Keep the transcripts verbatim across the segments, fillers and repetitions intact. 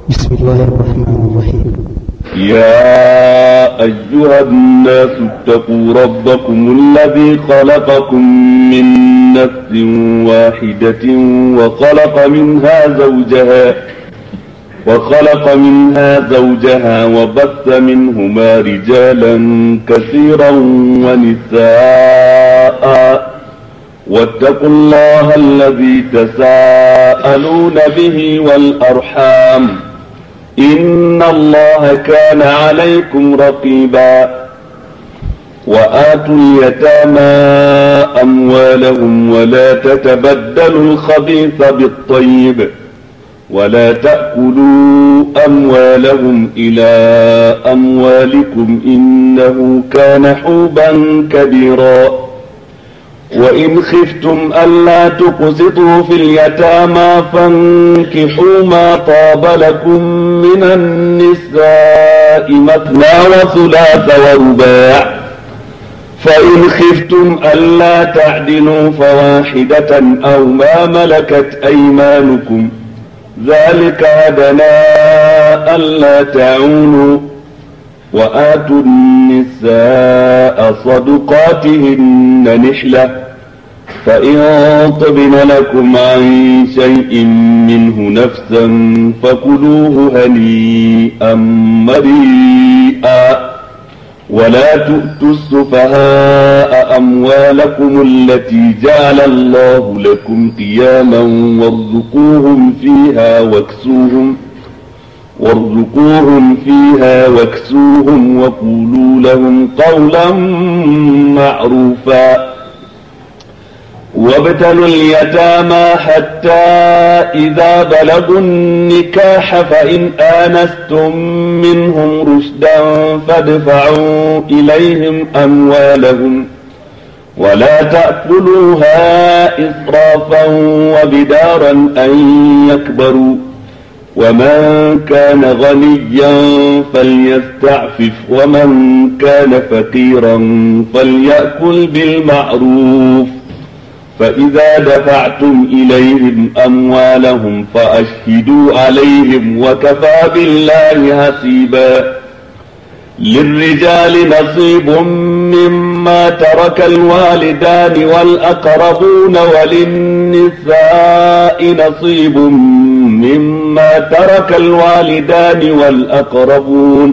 بسم الله الرحمن الرحيم. يا أيها الناس اتقوا ربكم الذي خلقكم من نفس واحدة وخلق منها زوجها وخلق منها زوجها وبث منهما رجالا كثيرا ونساء واتقوا الله الذي تساءلون به والأرحام إن الله كان عليكم رقيبا. وآتوا اليتامى أموالهم ولا تتبدلوا الخبيث بالطيب ولا تأكلوا أموالهم إلى أموالكم إنه كان حوبا كبيرا. وإن خفتم ألا تقسطوا في اليتامى فانكحوا ما طاب لكم من النساء مثنى وثلاث ورباع، فإن خفتم ألا تعدلوا فواحدة أو ما ملكت أيمانكم ذلك أدنى ألا تعولوا. وآتوا النساء صدقاتهن نحلة، فإن طبن لكم عن شيء منه نفسا فكلوه هنيئا مريئا. ولا تؤتوا السفهاء أموالكم التي جعل الله لكم قياما وارزقوهم فيها واكسوهم وارزقوهم فيها واكسوهم وقولوا لهم قولا معروفا. وابتلوا اليتامى حتى إذا بلغوا النكاح فإن آنستم منهم رشدا فادفعوا إليهم أموالهم ولا تأكلوها إسرافا وبدارا أن يكبروا. ومن كان غنيا فليستعفف ومن كان فقيرا فليأكل بالمعروف. فإذا دفعتم إليهم أموالهم فأشهدوا عليهم وكفى بالله حسيبا. للرجال نصيب مما ترك الوالدان والأقربون وللنساء نصيب مما ترك الوالدان والأقربون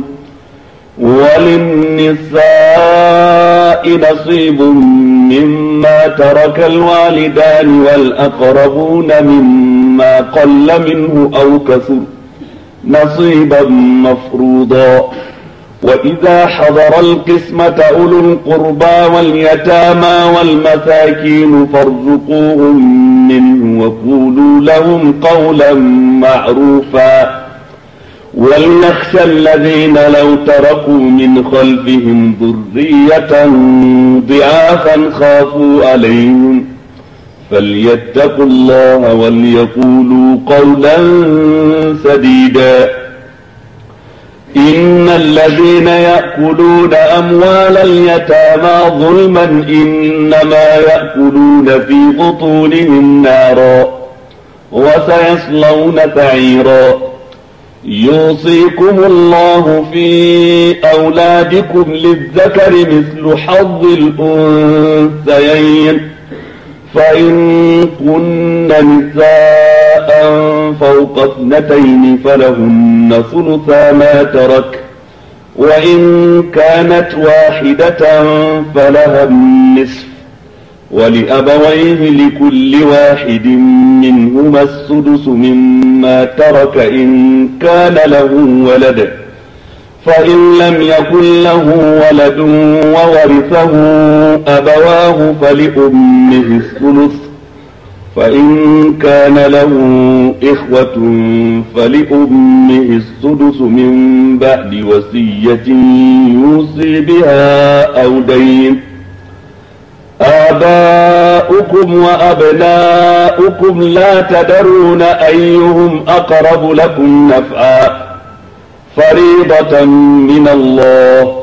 وللنساء نصيب مما ترك الوالدان والأقربون مما قل منه أو كثر نصيبا مفروضا. وإذا حضر القسمة أولو القربى واليتامى والمساكين فارزقوهم منه وقولوا لهم قولا معروفا. وليخشى الذين لو تركوا من خلفهم ذرية ضعافا خافوا عليهم فليتقوا الله وليقولوا قولا سديدا. إن الذين يأكلون أموال اليتامى ظلما إنما يأكلون في بطونهم نارا وسيصلون سعيرا. يوصيكم الله في أولادكم للذكر مثل حظ الأنثيين، فإن كن نساء فوق اثنتين فلهن ثلثا ما ترك، وإن كانت واحدة فلها النصف، ولأبويه لكل واحد منهما السدس مما ترك إن كان له ولد، فإن لم يكن له ولد وورثه أبواه فلأمه الثلث، فإن كان له إخوة فلأمه السدس من بعد وصية يوصي بها أو دين. آباؤكم وأبناؤكم لا تدرون أيهم أقرب لكم نفعا فريضة من الله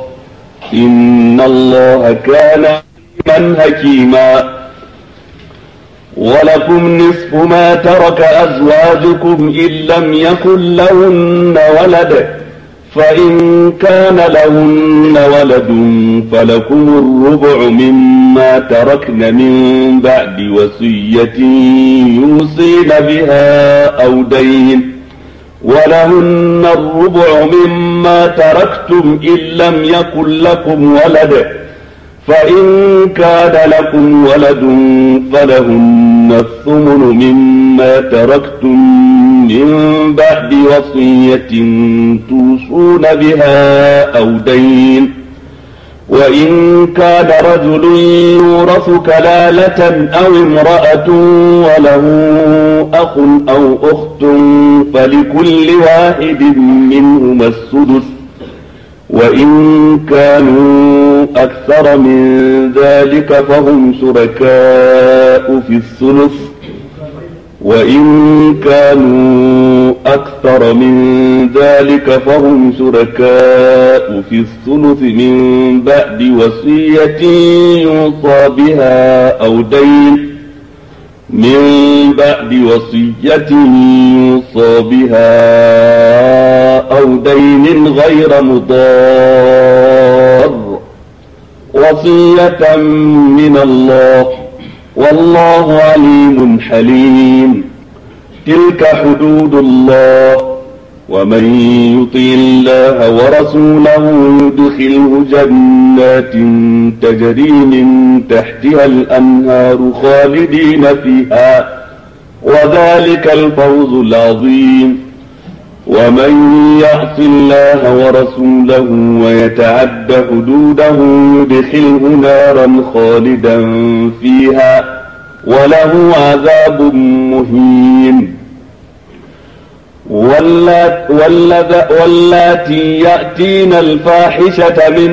إن الله كان عليما حكيما. ولكم نصف ما ترك أزواجكم إن لم يكن لهن ولد، فإن كان لهن ولد فلكم الربع مما تركن من بعد وصية يوصين بها أو دين، ولهن الربع مما تركتم إن لم يكن لكم ولد، فإن كان لكم ولد فلهن الثمن مما تركتم من بعد وصية توصون بها أو دين، وإن كان رجل يورث كلالة أو امرأة وله أخ أو أخت فلكل واحد منهما السدس، وإن كانوا أكثر من ذلك فهم شركاء في الثلث، وإن كانوا أكثر من ذلك فهم شركاء في الثلث من بعد وصية يوصى بها أو دين، من بعد وصية يوصى بها أو دين غير مضار، وصية من الله، والله عليم حليم. تلك حدود الله، ومن يطع الله ورسوله يدخله جنات تجري من تحتها الأنهار خالدين فيها، وذلك الفوز العظيم. ومن يعص الله ورسوله ويتعد حدوده يدخله نارا خالدا فيها وله عذاب مهين. واللاتي يأتين الفاحشة من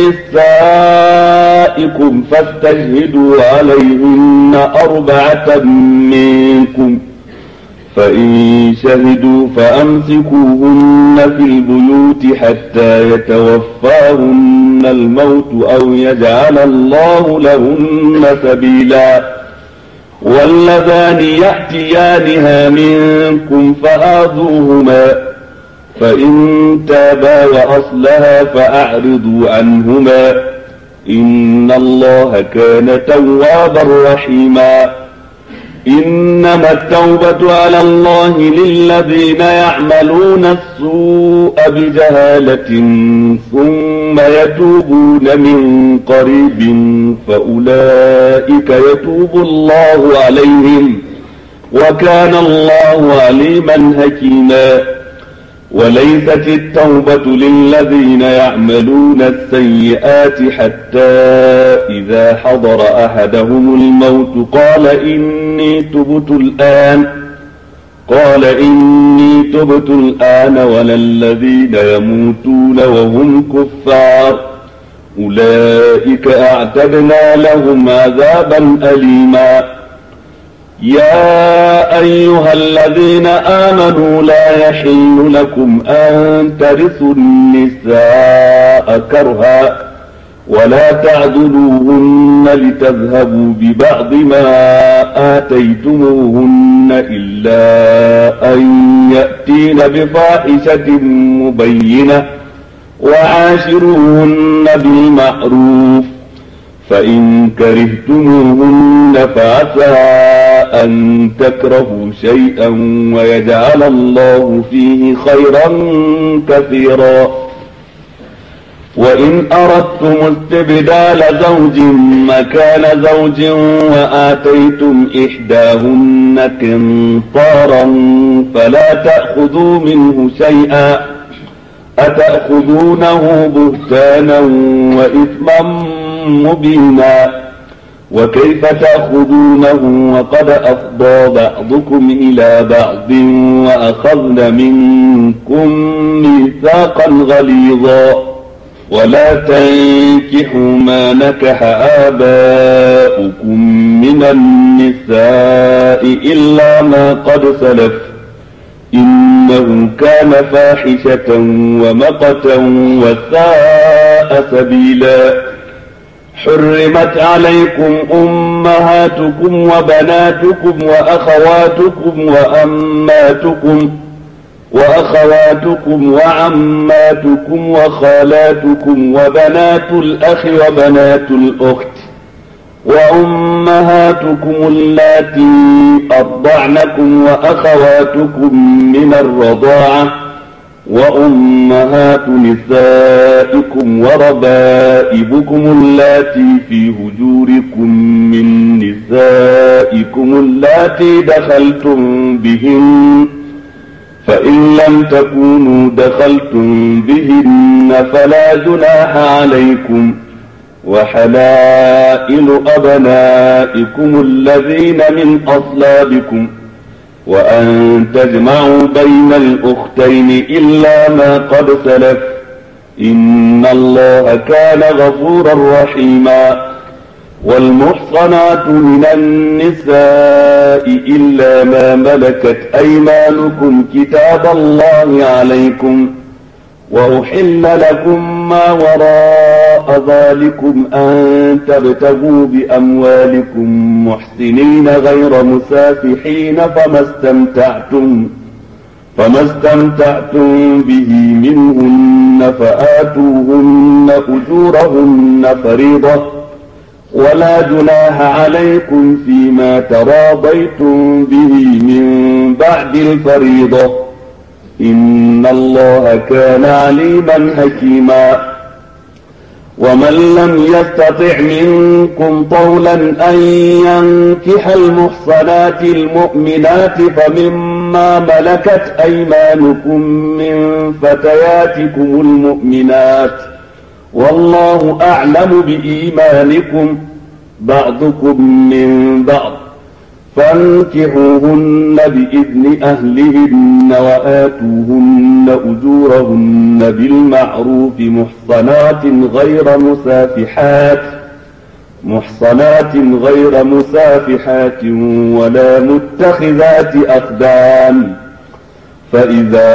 نسائكم فاستشهدوا عليهن أربعة منكم، فإن شهدوا فأمسكوهن في البيوت حتى يتوفاهن الموت أو يجعل الله لهن سبيلا. واللذان يأتيانها منكم فآذوهما، فإن تابا وأصلها فأعرضوا عنهما، إن الله كان توابا رحيما. إنما التوبة على الله للذين يعملون السوء بجهالة ثم يتوبون من قريب فأولئك يتوب الله عليهم، وكان الله عليما حكيما. وليست التوبة للذين يعملون السيئات حتى إذا حضر أحدهم الموت قال إني تبت الآن قال إني تبت الآن ولا الذين يموتون وهم كفار، أولئك أعتدنا لهم عذابا أليما. يا أيها الذين آمنوا لا يحل لكم أن ترثوا النساء كرها ولا تعضلوهن لتذهبوا ببعض ما آتيتموهن إلا أن يأتين بفاحشة مبينة، وعاشروهن بالمعروف، فإن كرهتموهن فعسى أن تكرهوا شيئا ويجعل الله فيه خيرا كثيرا. وإن أردتم استبدال زوج مكان زوج وآتيتم إحداهن قنطارا فلا تأخذوا منه شيئا، أتأخذونه بهتانا وإثما مبينا، وكيف تأخذونه وقد أفضى بعضكم إلى بعض وأخذن منكم ميثاقا غليظا. ولا تنكحوا ما نكح آباؤكم من النساء إلا ما قد سلف، إنه كان فاحشة ومقتا وساء سبيلا. حرمت عليكم أمهاتكم وبناتكم وأخواتكم وأماتكم وأخواتكم وعماتكم وخالاتكم وبنات الأخ وبنات الأخت وأمهاتكم اللاتي أرضعنكم وأخواتكم من الرضاعة وأمهات نسائكم وربائبكم اللاتي في هجوركم من نسائكم اللاتي دخلتم بهن فإن لم تكونوا دخلتم بهن فلا جناح عليكم وحلائل أبنائكم الذين من أصلابكم وأن تجمعوا بين الأختين إلا ما قد سلف إن الله كان غفورا رحيما. والمحصنات من النساء إلا ما ملكت أيمانكم كتاب الله عليكم وأحل لكم ما وراء ذلكم أن تبتغوا بأموالكم محسنين غير مسافحين فما استمتعتم فما استمتعتم به منهن فآتوهن أجورهن فريضة ولا جناح عليكم فيما تراضيتم به من بعد الفريضة إن الله كان عليما حكيما. ومن لم يستطع منكم طولا أن ينكح المحصنات المؤمنات فمما ملكت أيمانكم من فتياتكم المؤمنات والله أعلم بإيمانكم بعضكم من بعض فانكحوهن بإذن أهلهن وآتوهن أجورهن بالمعروف محصنات غير مسافحات محصنات غير مسافحات ولا متخذات أخدان فإذا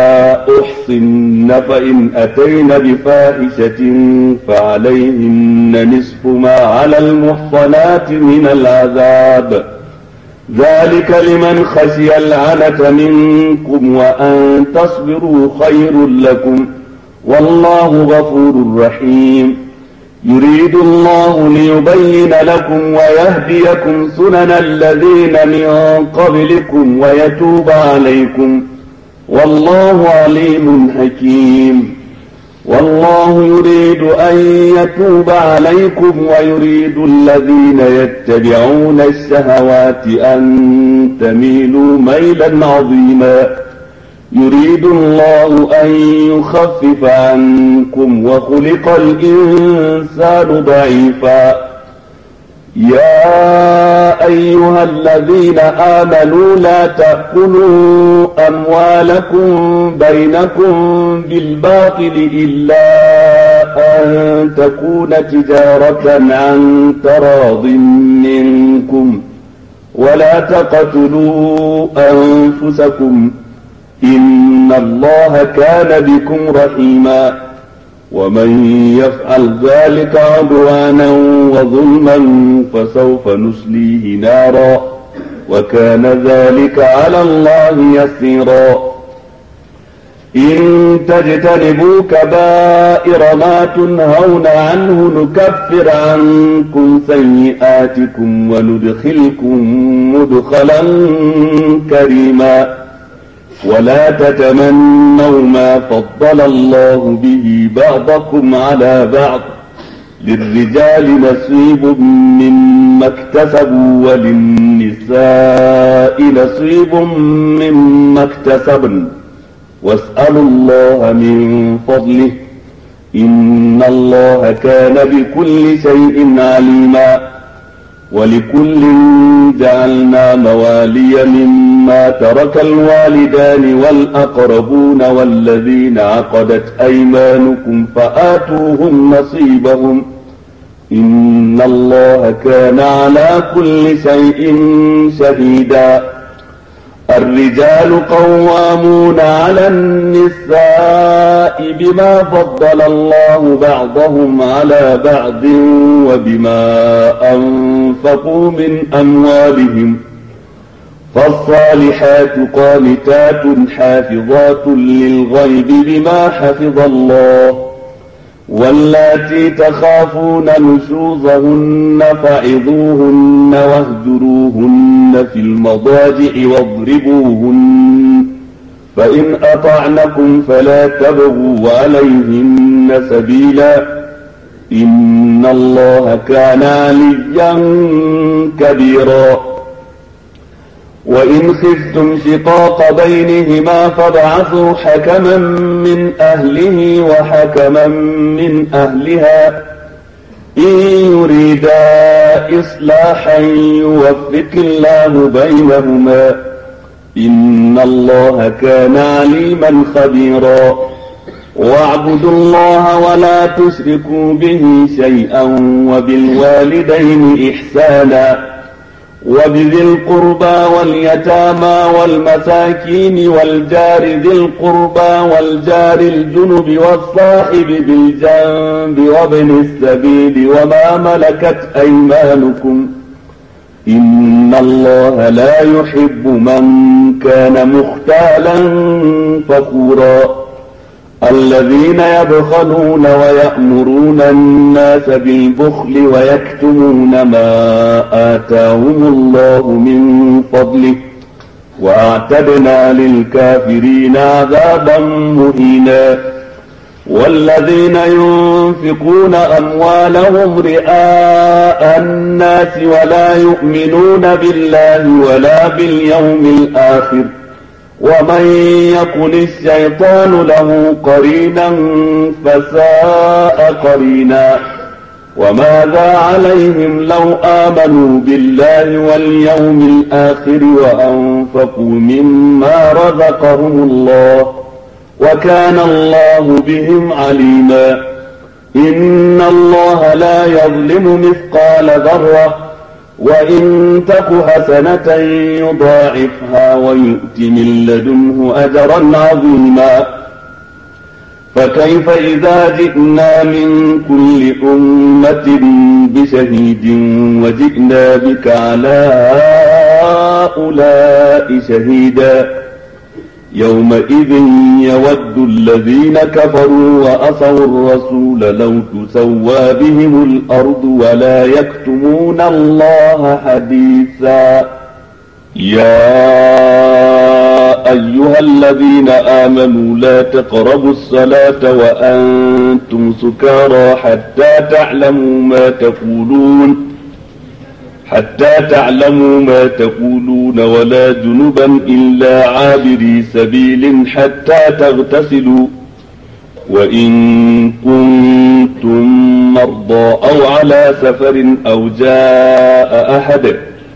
أحصن فإن أتين بفاحشة فعليهن نصف ما على المحصنات من العذاب ذلك لمن خشي العنة منكم وأن تصبروا خير لكم والله غفور رحيم. يريد الله ليبين لكم ويهديكم سنن الذين من قبلكم ويتوب عليكم والله عليم حكيم. والله يريد أن يتوب عليكم ويريد الذين يتبعون الشهوات أن تميلوا ميلا عظيما. يريد الله أن يخفف عنكم وخلق الإنسان ضعيفا. يا أيها الذين آمنوا لا تأكلوا أموالكم بينكم بالباطل إلا أن تكون تجارة عن تراض منكم ولا تقتلوا أنفسكم إن الله كان بكم رحيما. ومن يفعل ذلك عدوانا وظلما فسوف نسليه نارا وكان ذلك على الله يسيرا. إن تجتنبوا كبائر ما تنهون عنه نكفر عنكم سيئاتكم وندخلكم مدخلا كريما. ولا تتمنوا ما فضل الله به بعضكم على بعض للرجال نصيب مما اكتسبوا وللنساء نصيب مما اكتسبن واسألوا الله من فضله إن الله كان بكل شيء عليما. ولكل جعلنا موالي مما ترك الوالدان والأقربون والذين عقدت أيمانكم فآتوهم نصيبهم إن الله كان على كل شيء شهيدا. الرجال قوامون على النساء بما فضل الله بعضهم على بعض وبما أنفقوا من أموالهم فالصالحات قانتات حافظات للغيب بما حفظ الله واللاتي تخافون نشوزهن فعظوهن واهجروهن في المضاجع واضربوهن فإن أطعنكم فلا تبغوا عليهن سبيلا إن الله كان عليا كبيرا وإن خفتم شقاق بينهما فابعثوا حكما من أهله وحكما من أهلها إن يريدا إصلاحا يوفق الله بينهما إن الله كان عليما خبيرا واعبدوا الله ولا تشركوا به شيئا وبالوالدين إحسانا وبذي القربى واليتامى والمساكين والجار ذي القربى والجار الجنب والصاحب بالجنب وابن السبيل وما ملكت أيمانكم إن الله لا يحب من كان مختالا فخورا الذين يبخلون ويأمرون الناس بالبخل ويكتمون ما آتاهم الله من فضله وأعتدنا للكافرين عذابا مهينا والذين ينفقون أموالهم رئاء الناس ولا يؤمنون بالله ولا باليوم الآخر ومن يكن الشيطان له قرينا فساء قرينا وماذا عليهم لو آمنوا بالله واليوم الآخر وأنفقوا مما رزقهم الله وكان الله بهم عليما إن الله لا يظلم مثقال ذرة وإن تك حسنة يضاعفها ويؤت من لدنه أجرا عظيما فكيف إذا جئنا من كل أمة بشهيد وجئنا بك على هؤلاء شهيدا يومئذ يود الذين كفروا وعصوا الرسول لو تسوى بهم الأرض ولا يكتمون الله حديثا يا أيها الذين آمنوا لا تقربوا الصلاة وأنتم سكارى حتى تعلموا ما تقولون حتى تعلموا ما تقولون ولا جنبا إلا عابري سبيل حتى تغتسلوا وإن كنتم مرضى أو على سفر أو جاء أحد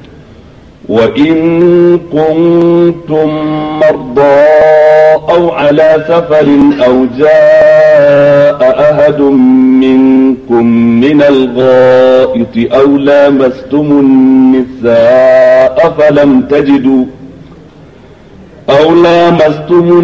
وإن كنتم مرضى أو على سفر أو جاء أحد منكم من الغائط أو لامستم النساء فلم تجدوا أو لامستم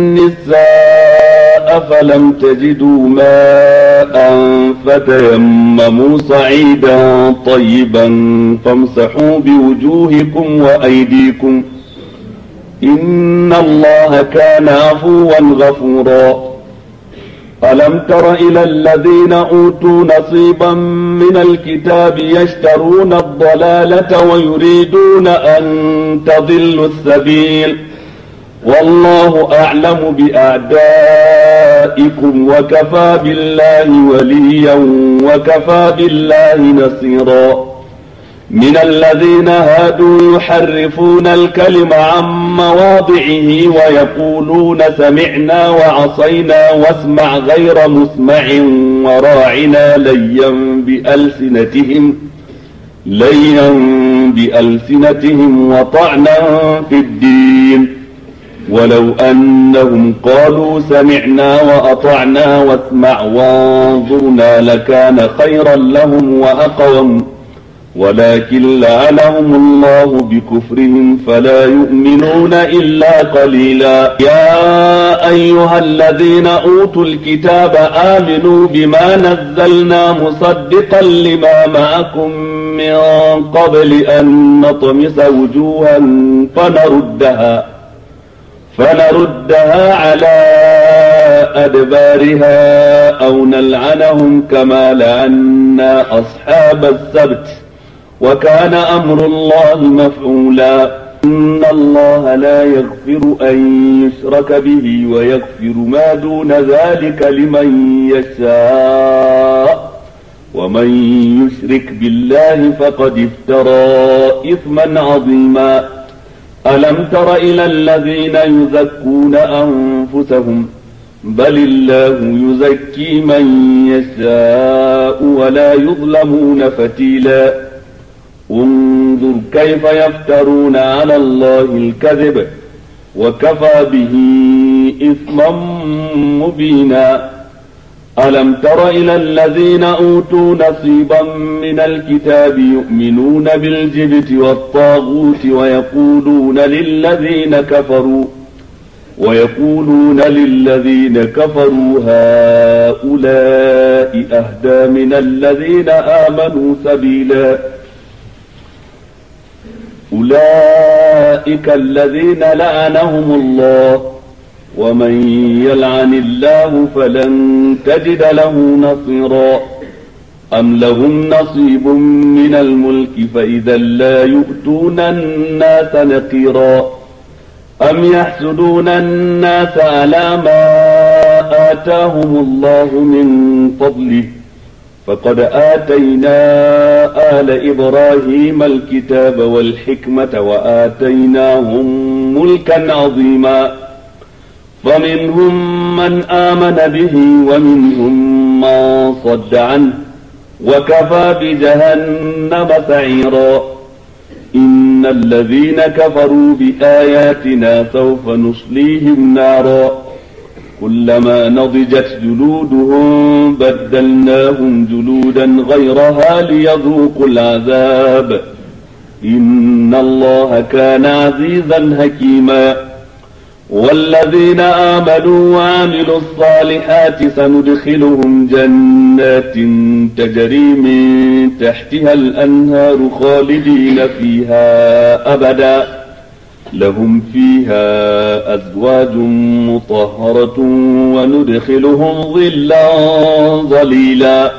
النساء فلم تجدوا ماء فتيمموا صعيدا طيبا فامسحوا بوجوهكم وأيديكم إن الله كان عفوا غفورا ألم تر إلى الذين أوتوا نصيبا من الكتاب يشترون الضلالة ويريدون أن تضلوا السبيل والله أعلم بأعدائكم وكفى بالله وليا وكفى بالله نصيرا من الذين هادوا يحرفون الكلم عن مواضعه ويقولون سمعنا وعصينا واسمع غير مسمع وراعنا ليا بألسنتهم ليا بألسنتهم وطعنا في الدين ولو أنهم قالوا سمعنا وأطعنا واسمع وانظرنا لكان خيرا لهم وأقوم ولكن لعنهم الله بكفرهم فلا يؤمنون إلا قليلا. يا أيها الذين أوتوا الكتاب آمنوا بما نزلنا مصدقا لما معكم من قبل أن نطمس وجوها فنردها فنردها على أدبارها أو نلعنهم كما لعنا أصحاب السبت وكان أمر الله مفعولا. إن الله لا يغفر أن يشرك به ويغفر ما دون ذلك لمن يشاء ومن يشرك بالله فقد افترى إثما عظيما. ألم تر إلى الذين يزكون أنفسهم بل الله يزكي من يشاء ولا يظلمون فتيلا. انظر كيف يفترون على الله الكذب وكفى به إثما مبينا. ألم تر إلى الذين أوتوا نصيبا من الكتاب يؤمنون بالجبت والطاغوت ويقولون للذين كفروا ويقولون للذين كفروا هؤلاء أهدى من الذين آمنوا سبيلا. أولئك الذين لعنهم الله ومن يلعن الله فلن تجد له نصيرا. أم لهم نصيب من الملك فإذا لا يؤتون الناس نقيرا. أم يحسدون الناس على ما آتاهم الله من فضله فقد آتينا آل إبراهيم الكتاب والحكمة وآتيناهم ملكا عظيما. فمنهم من آمن به ومنهم من صد عنه وكفى بجهنم سعيرا. إن الذين كفروا بآياتنا سوف نصليهم نارا كلما نضجت جلودهم بدلناهم جلودا غيرها ليذوقوا العذاب إن الله كان عزيزا حكيما. والذين آمنوا وعملوا الصالحات سندخلهم جنات تجري من تحتها الأنهار خالدين فيها أبدا لهم فيها أزواج مطهرة وندخلهم ظلا ظليلا.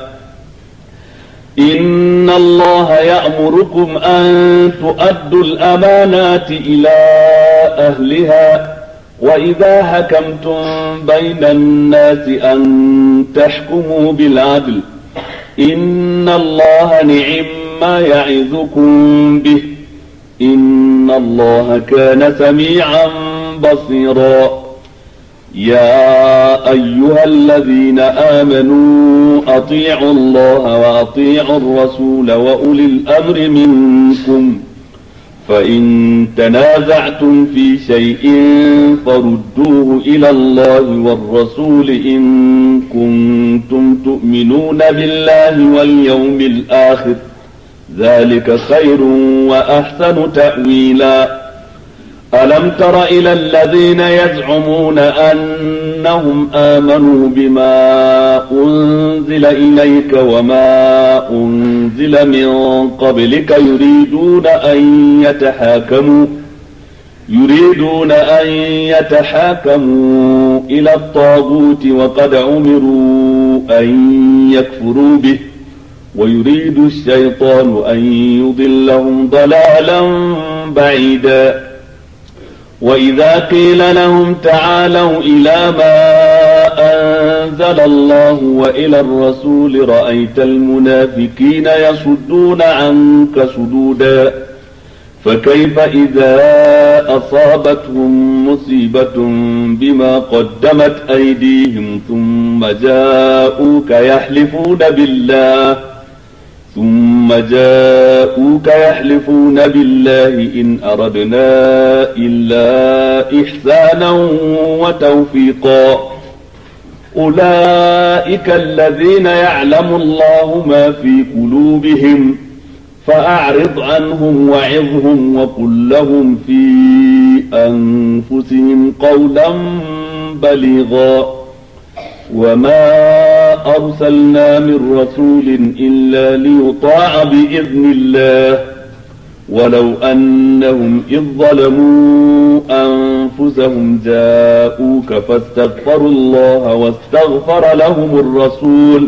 إن الله يأمركم أن تؤدوا الأمانات إلى أهلها وإذا حكمتم بين الناس أن تحكموا بالعدل إن الله نعم ما يعظكم به إن الله كان سميعا بصيرا. يا أيها الذين آمنوا أطيعوا الله وأطيعوا الرسول وأولي الأمر منكم فإن تنازعتم في شيء فردوه إلى الله والرسول إن كنتم تؤمنون بالله واليوم الآخر ذلك خير وأحسن تأويلا. ألم تر إلى الذين يزعمون أنهم آمنوا بما أنزل إليك وما أنزل من قبلك يريدون أن يتحاكموا يريدون أن يتحاكموا إلى الطاغوت وقد أمروا أن يكفروا به ويريد الشيطان أن يضلهم ضلالا بعيدا. وإذا قيل لهم تعالوا إلى ما أنزل الله وإلى الرسول رأيت المنافقين يصدون عنك صدودا. فكيف إذا أصابتهم مصيبة بما قدمت أيديهم ثم جاءوك يحلفون بالله ثم جاءوك يحلفون بالله إن أردنا إلا إحسانا وتوفيقا. أولئك الذين يعلم الله ما في قلوبهم فأعرض عنهم وعظهم وقل لهم في أنفسهم قولا بليغا وما أرسلنا من رسول إلا ليطاع بإذن الله ولو أنهم إذ ظلموا أنفسهم جاءوك فاستغفروا الله واستغفر لهم الرسول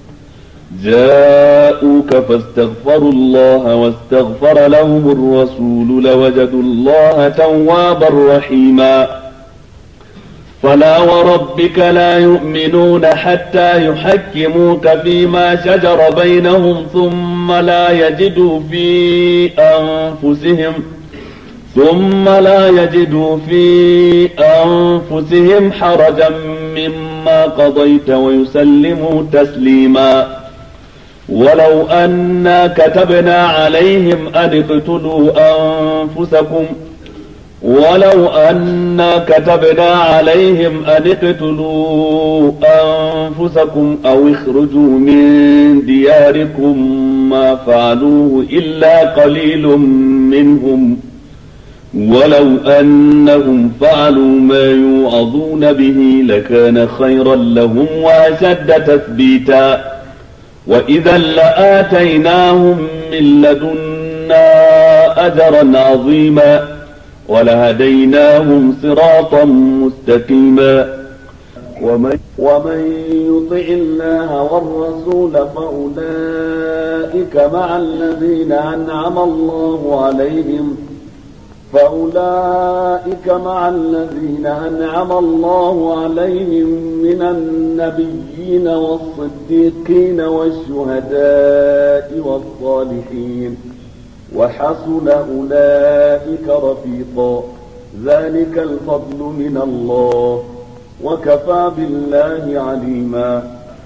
جاءوك فاستغفروا الله واستغفر لهم الرسول لوجدوا الله توابا رحيما فلا وربك لا يؤمنون حتى يحكموك فيما شجر بينهم ثم لا يجدوا في أنفسهم ثم لا يجدوا في أنفسهم حرجا مما قضيت ويسلموا تسليما ولو أنا كتبنا عليهم أن اقتلوا أنفسكم ولو أنا كتبنا عليهم أن اقتلوا أنفسكم أو اخرجوا من دياركم ما فعلوه إلا قليل منهم ولو أنهم فعلوا ما يوعظون به لكان خيرا لهم وأشد تثبيتا وإذا لآتيناهم من لدنا أجرا عظيما ولهديناهم صراطا مستقيما ومن, ومن يطع الله والرسول فأولئك مع الذين أنعم الله عليهم فأولئك مع الذين أنعم الله عليهم من النبيين والصديقين والشهداء والصالحين وحسن أولئك رفيقا ذلك الفضل من الله وكفى بالله عليما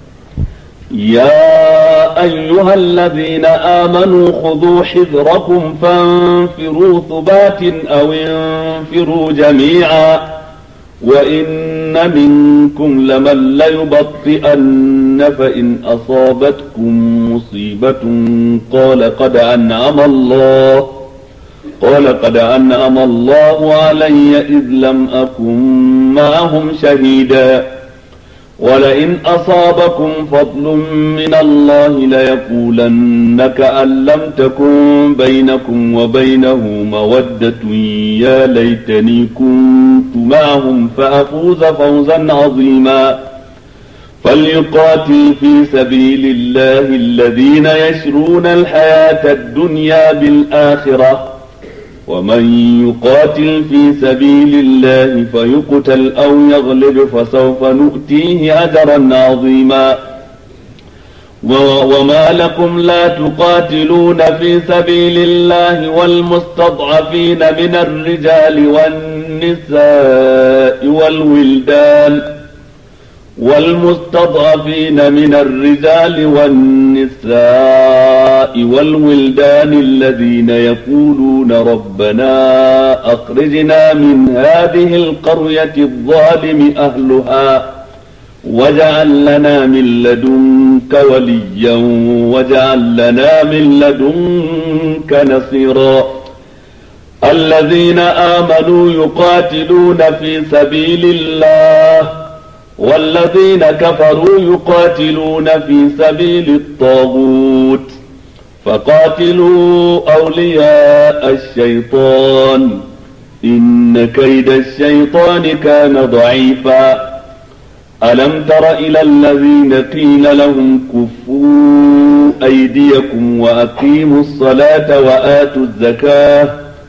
يا أيها الذين آمنوا خذوا حذركم فانفروا ثبات أو انفروا جميعا وإن منكم لمن ليبطئن فإن أصابتكم مصيبة قال قد أنعم الله قال قد أنعم الله علي إذ لم أكن معهم شهيدا ولئن أصابكم فضل من الله ليقولن كأن لم تكن بينكم وبينه مودة يا ليتني كنت معهم فأفوز فوزا عظيما فليقاتل في سبيل الله الذين يشرون الحياة الدنيا بالآخرة ومن يقاتل في سبيل الله فيقتل أو يغلب فسوف نؤتيه أجرا عظيما وما لكم لا تقاتلون في سبيل الله والمستضعفين من الرجال والنساء والولدان والمستضعفين من الرجال والنساء والولدان الذين يقولون ربنا أخرجنا من هذه القرية الظالم أهلها واجعل لنا من لدنك وليا واجعل لنا من لدنك نصيرا الذين آمنوا يقاتلون في سبيل الله والذين كفروا يقاتلون في سبيل الطاغوت فقاتلوا أولياء الشيطان إن كيد الشيطان كان ضعيفا ألم تر إلى الذين قيل لهم كفوا أيديكم وأقيموا الصلاة وآتوا الزكاة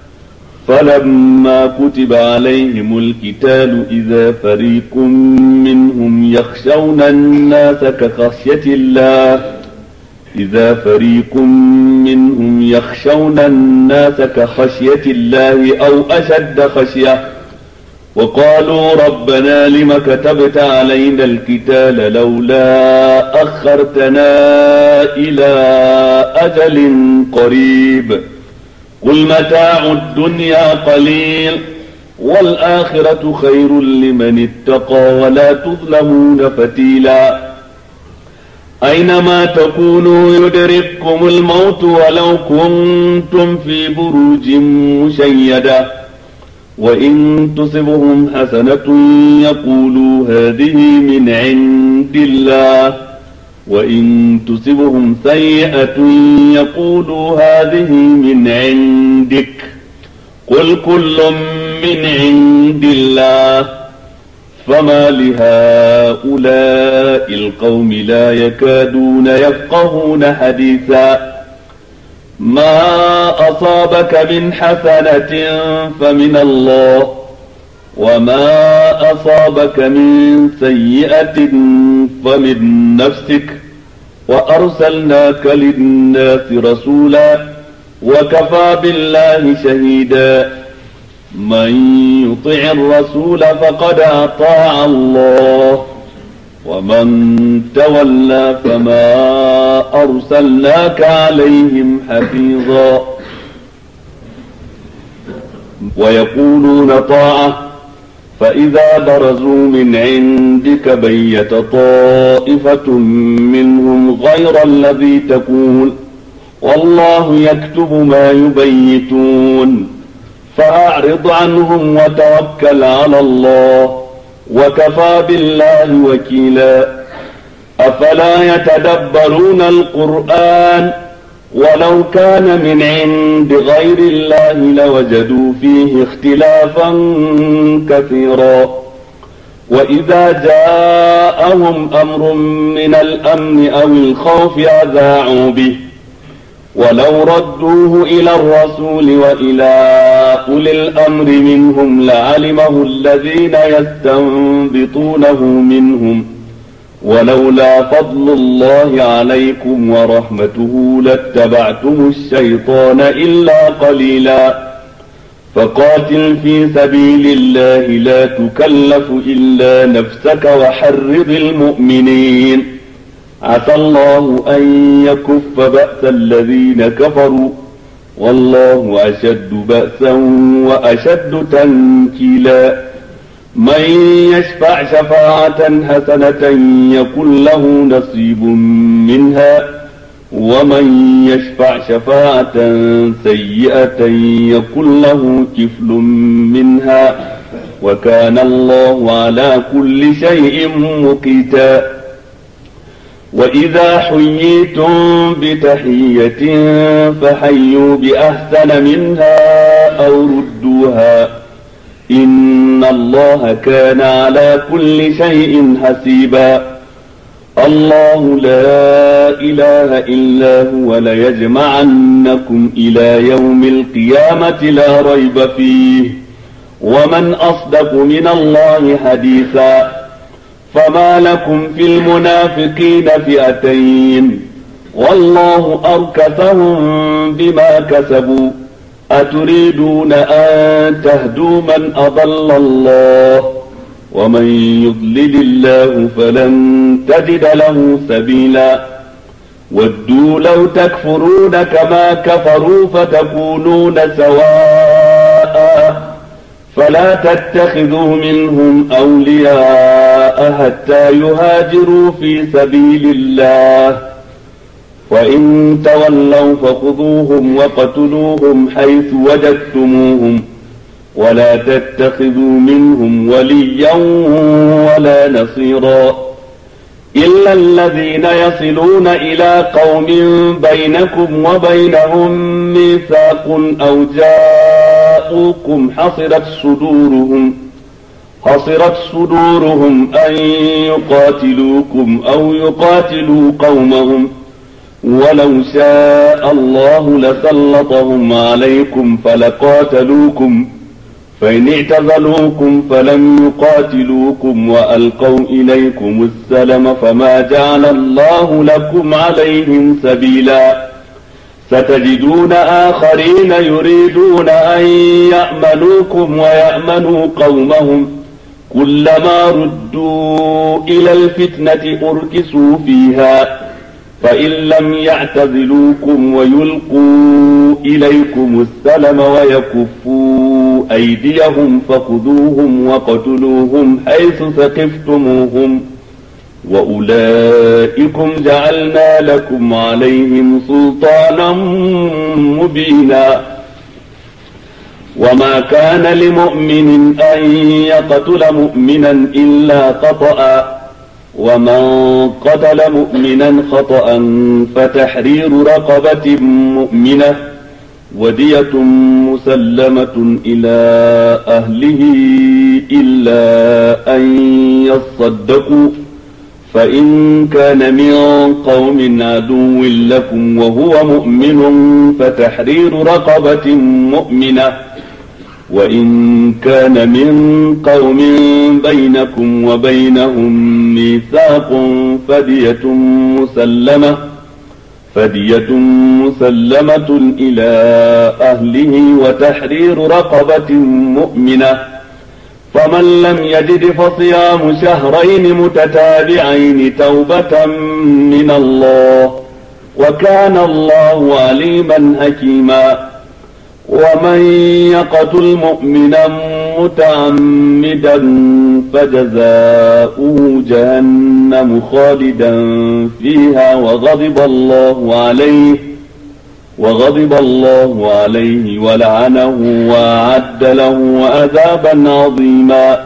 فلما كتب عليهم القتال إذا فريق منهم يخشون الناس كخشية الله إذا فريق منهم يخشون الناس كخشية الله أو أشد خشية وقالوا ربنا لم كتبت علينا القتال لولا أخرتنا إلى أجل قريب قل متاع الدنيا قليل والآخرة خير لمن اتقى ولا تظلمون فتيلا أينما تكونوا يدرككم الموت ولو كنتم في بروج مشيدة وإن تصبهم حسنة يقولوا هذه من عند الله وإن تصبهم سيئة يقولوا هذه من عندك قل كل من عند الله فما لهؤلاء القوم لا يكادون يفقهون حديثا ما أصابك من حسنة فمن الله وما أصابك من سيئة فمن نفسك وأرسلناك للناس رسولا وكفى بالله شهيدا من يطع الرسول فقد أطاع الله ومن تولى فما أرسلناك عليهم حفيظا ويقولون طاعة فإذا برزوا من عندك بيت طائفة منهم غير الذي تقول والله يكتب ما يبيتون فأعرض عنهم وتوكل على الله وكفى بالله وكيلا أفلا يتدبرون القرآن ولو كان من عند غير الله لوجدوا فيه اختلافا كثيرا وإذا جاءهم أمر من الأمن أو الخوف أذاعوا به ولو ردوه إلى الرسول وإلى أولي الأمر منهم لعلمه الذين يستنبطونه منهم ولولا فضل الله عليكم ورحمته لاتبعتم الشيطان إلا قليلا فقاتل في سبيل الله لا تكلف إلا نفسك وحرض المؤمنين عسى الله أن يكف بأس الذين كفروا والله أشد بأسا وأشد تنكيلا من يشفع شفاعة حسنة يكن له نصيب منها ومن يشفع شفاعة سيئة يكن له كفل منها وكان الله على كل شيء مقيتا وإذا حييتم بتحية فحيوا بأحسن منها أو ردوها إن الله كان على كل شيء حسيبا الله لا إله إلا هو ليجمعنكم إلى يوم القيامة لا ريب فيه ومن أصدق من الله حديثا فما لكم في المنافقين فئتين والله أركسهم بما كسبوا أتريدون أن تهدوا من أضل الله ومن يضلل الله فلن تجد له سبيلا ودوا لو تكفرون كما كفروا فتكونون سواء فلا تتخذوا منهم أولياء حتى يهاجروا في سبيل الله وإن تولوا فخذوهم وقتلوهم حيث وجدتموهم ولا تتخذوا منهم وليا ولا نصيرا إلا الذين يصلون إلى قوم بينكم وبينهم ميثاق أو جاءوكم حصرت صدورهم حصرت صدورهم أن يقاتلوكم أو يقاتلوا قومهم ولو شاء الله لسلطهم عليكم فلقاتلوكم فإن اعتزلوكم فلم يقاتلوكم وألقوا إليكم السلم فما جعل الله لكم عليهم سبيلا ستجدون آخرين يريدون أن يأمنوكم ويأمنوا قومهم كلما ردوا إلى الفتنة أركسوا فيها فإن لم يعتزلوكم ويلقوا إليكم السلم ويكفوا أيديهم فخذوهم وقتلوهم حيث ثقفتموهم وأولئكم جعلنا لكم عليهم سلطانا مبينا وما كان لمؤمن أن يقتل مؤمنا إلا خطأ ومن قتل مؤمنا خطأ فتحرير رقبة مؤمنة ودية مسلمة إلى أهله إلا أن يصدقوا فإن كان من قوم عدو لكم وهو مؤمن فتحرير رقبة مؤمنة وإن كان من قوم بينكم وبينهم ميثاق فدية مسلمة فدية مسلمة إلى أهله وتحرير رقبة مؤمنة فمن لم يجد فصيام شهرين متتابعين توبة من الله وكان الله عليما حكيما ومن يقتل مؤمنا متعمدا فجزاؤه جهنم خالدا فيها وغضب الله عليه وغضب الله عليه ولعنه وأعد له عذابا عظيما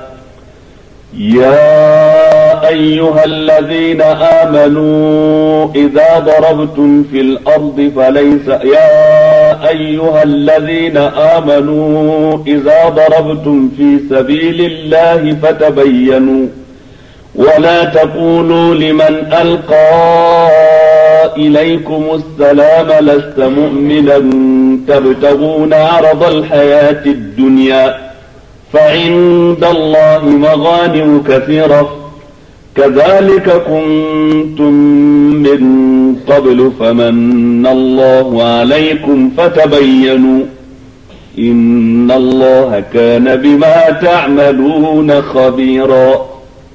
يا أيها الذين آمنوا إذا ضربتم في الأرض فليس يا أيها الذين آمنوا إذا ضربتم في سبيل الله فتبينوا ولا تقولوا لمن ألقى إليكم السلام لست مؤمنا تبتغون عرض الحياة الدنيا فعند الله مغانم كثيرة كذلك كنتم من قبل فمن الله عليكم فتبينوا إن الله كان بما تعملون خبيرا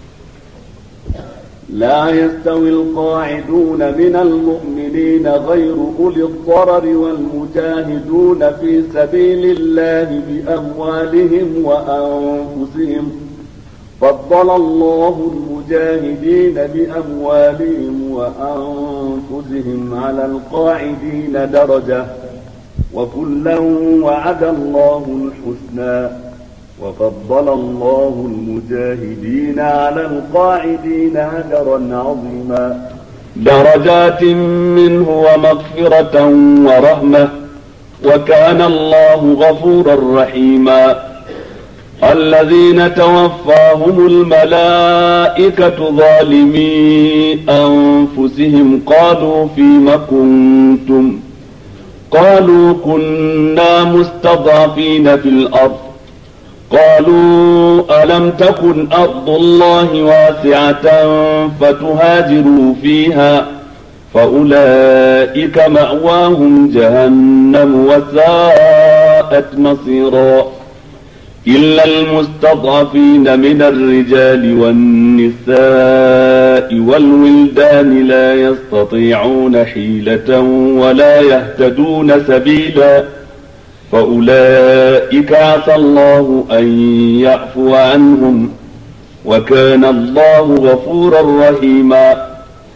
لا يستوي القاعدون من المؤمنين غير أولي الضرر والمجاهدون في سبيل الله بأموالهم وأنفسهم فضل الله المجاهدين بأموالهم وأنفسهم على القاعدين درجة وكلا وعد الله الحسنى وفضل الله المجاهدين على القاعدين أجرا عظيما درجات منه ومغفرة ورحمة وكان الله غفورا رحيما الذين توفاهم الملائكة ظالمي أنفسهم قالوا فيم كنتم قالوا كنا مستضعفين في الأرض قالوا ألم تكن أرض الله واسعة فتهاجروا فيها فأولئك مأواهم جهنم وساءت مصيرا إلا المستضعفين من الرجال والنساء والولدان لا يستطيعون حيلة ولا يهتدون سبيلا فأولئك عسى الله أن يعفو عنهم وكان الله غفورا رحيما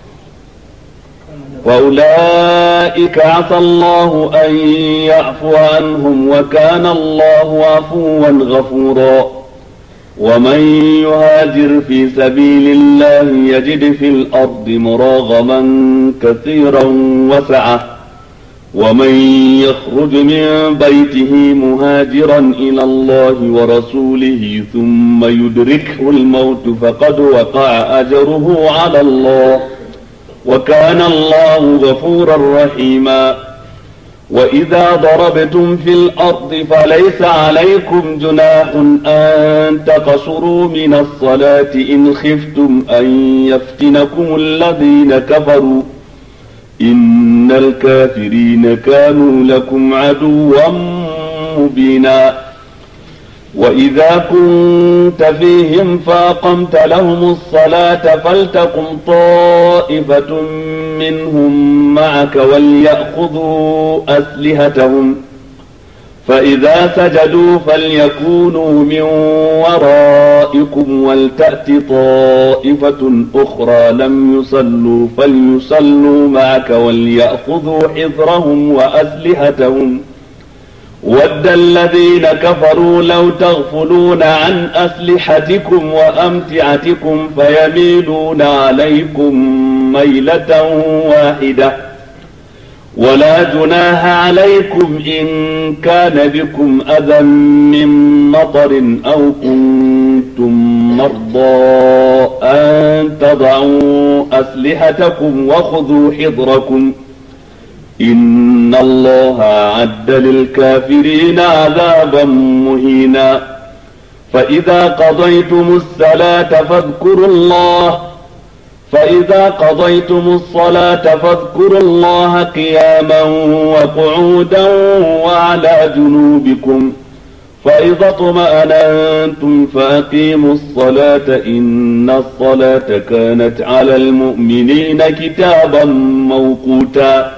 وأولئك عسى الله أن يعفو عنهم وكان الله عفوا غفورا ومن يهاجر في سبيل الله يجد في الأرض مراغما كثيرا وسعة ومن يخرج من بيته مهاجرا إلى الله ورسوله ثم يدركه الموت فقد وقع أجره على الله وكان الله غفورا رحيما وإذا ضربتم في الأرض فليس عليكم جناح أن تقصروا من الصلاة إن خفتم أن يفتنكم الذين كفروا إن الكافرين كانوا لكم عدوا مبينا وإذا كنت فيهم فأقمت لهم الصلاة فلتقم طائفة منهم معك وليأخذوا أسلحتهم فإذا سجدوا فليكونوا من ورائكم ولتأت طائفة أخرى لم يصلوا فليصلوا معك وليأخذوا حذرهم وأسلحتهم ود الذين كفروا لو تغفلون عن أسلحتكم وأمتعتكم فيميلون عليكم ميلة واحدة ولا جناح عليكم إن كان بكم أذى من مطر أو كنتم مرضى أن تضعوا أسلحتكم وخذوا حذركم إن الله أعد للكافرين عذابا مهينا فإذا قضيتم الصلاة فاذكروا الله فإذا قضيتم الصلاة فاذكروا الله قياما وقعودا وعلى جنوبكم فإذا اطمأننتم فأقيموا الصلاة إن الصلاة كانت على المؤمنين كتابا موقوتا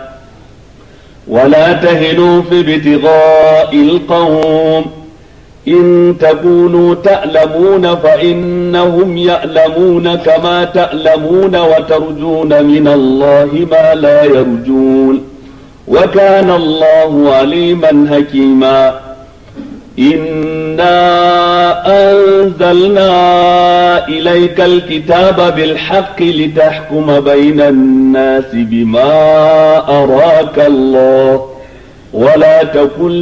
ولا تهنوا في ابتغاء القوم إن تكونوا تألمون فإنهم يألمون كما تألمون وترجون من الله ما لا يرجون وكان الله عليما حكيما إنا أنزلنا إليك الكتاب بالحق لتحكم بين الناس بما أراك الله ولا تكن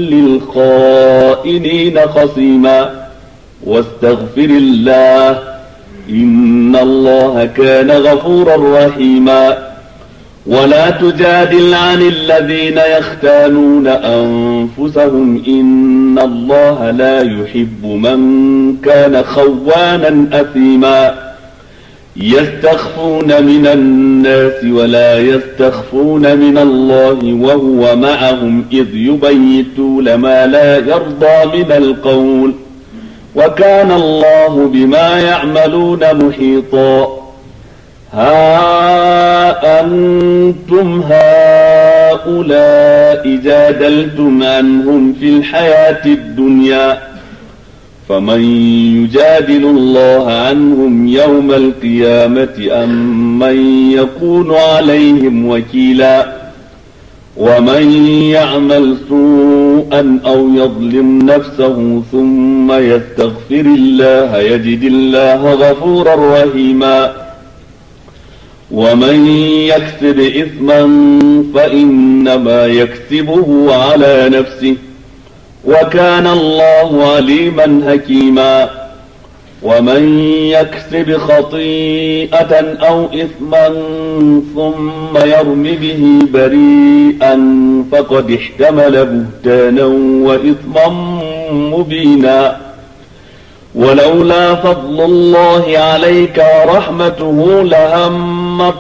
للخائنين خصيما واستغفر الله إن الله كان غفورا رحيما ولا تجادل عن الذين يختانون أنفسهم إن الله لا يحب من كان خوانا أثيما يستخفون من الناس ولا يستخفون من الله وهو معهم إذ يبيتون ما لا يرضى من القول وكان الله بما يعملون محيطا ها أنتم هؤلاء جادلتم عنهم في الحياة الدنيا فمن يجادل الله عنهم يوم القيامة أم من يكون عليهم وكيلا ومن يعمل سوءا أو يظلم نفسه ثم يستغفر الله يجد الله غفورا رحيما ومن يكسب إثما فإنما يكسبه على نفسه وكان الله عليما حكيما ومن يكسب خطيئة أو إثما ثم يرم به بريئا فقد احتمل بهتانا وإثما مبينا ولولا فضل الله عليك ورحمته لهمت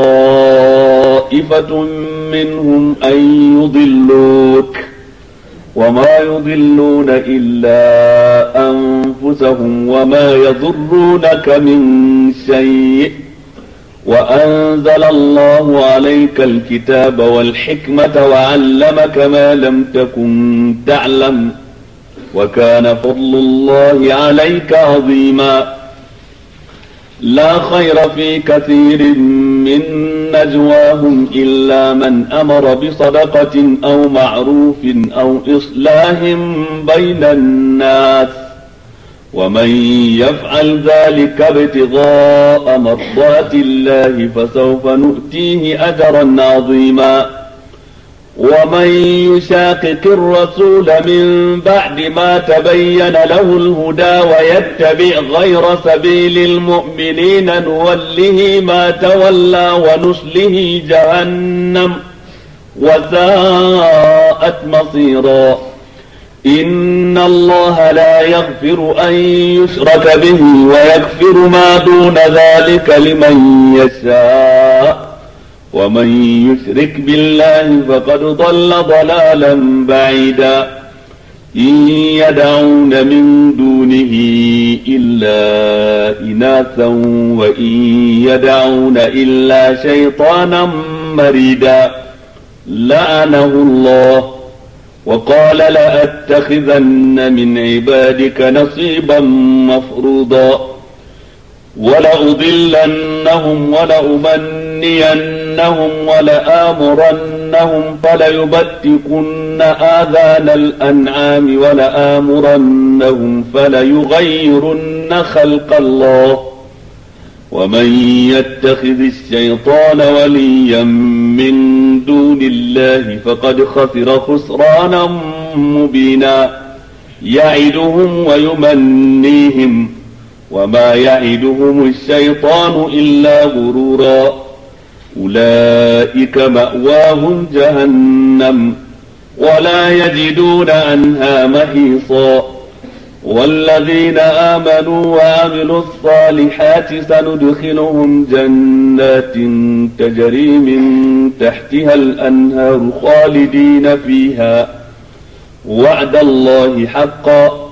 طائفة منهم أن يضلوك وما يضلون إلا أنفسهم وما يضرونك من شيء وأنزل الله عليك الكتاب والحكمة وعلمك ما لم تكن تعلم وكان فضل الله عليك عظيما لا خير في كثير من نجواهم إلا من أمر بصدقة أو معروف أو إصلاح بين الناس ومن يفعل ذلك ابتغاء مرضات الله فسوف نؤتيه أجرا عظيما ومن يشاقق الرسول من بعد ما تبين له الهدى ويتبع غير سبيل المؤمنين نوله ما تولى ونصله جهنم وساءت مصيرا إن الله لا يغفر أن يشرك به ويغفر ما دون ذلك لمن يشاء ومن يشرك بالله فقد ضل ضلالا بعيدا إن يدعون من دونه إلا إناثا وإن يدعون إلا شيطانا مريدا لعنه الله وقال لأتخذن من عبادك نصيبا مفروضا ولأضلنهم ولأمنينهم ولآمرنهم فليبتكن آذان الأنعام ولآمرنهم فليغيرن خلق الله ومن يتخذ الشيطان وليا من دون الله فقد خسر خسرانا مبينا يعدهم ويمنيهم وما يعدهم الشيطان إلا غرورا أولئك مأواهم جهنم ولا يجدون عنها محيصا والذين آمنوا وعملوا الصالحات سندخلهم جنات تجري من تحتها الأنهار خالدين فيها وعد الله حقا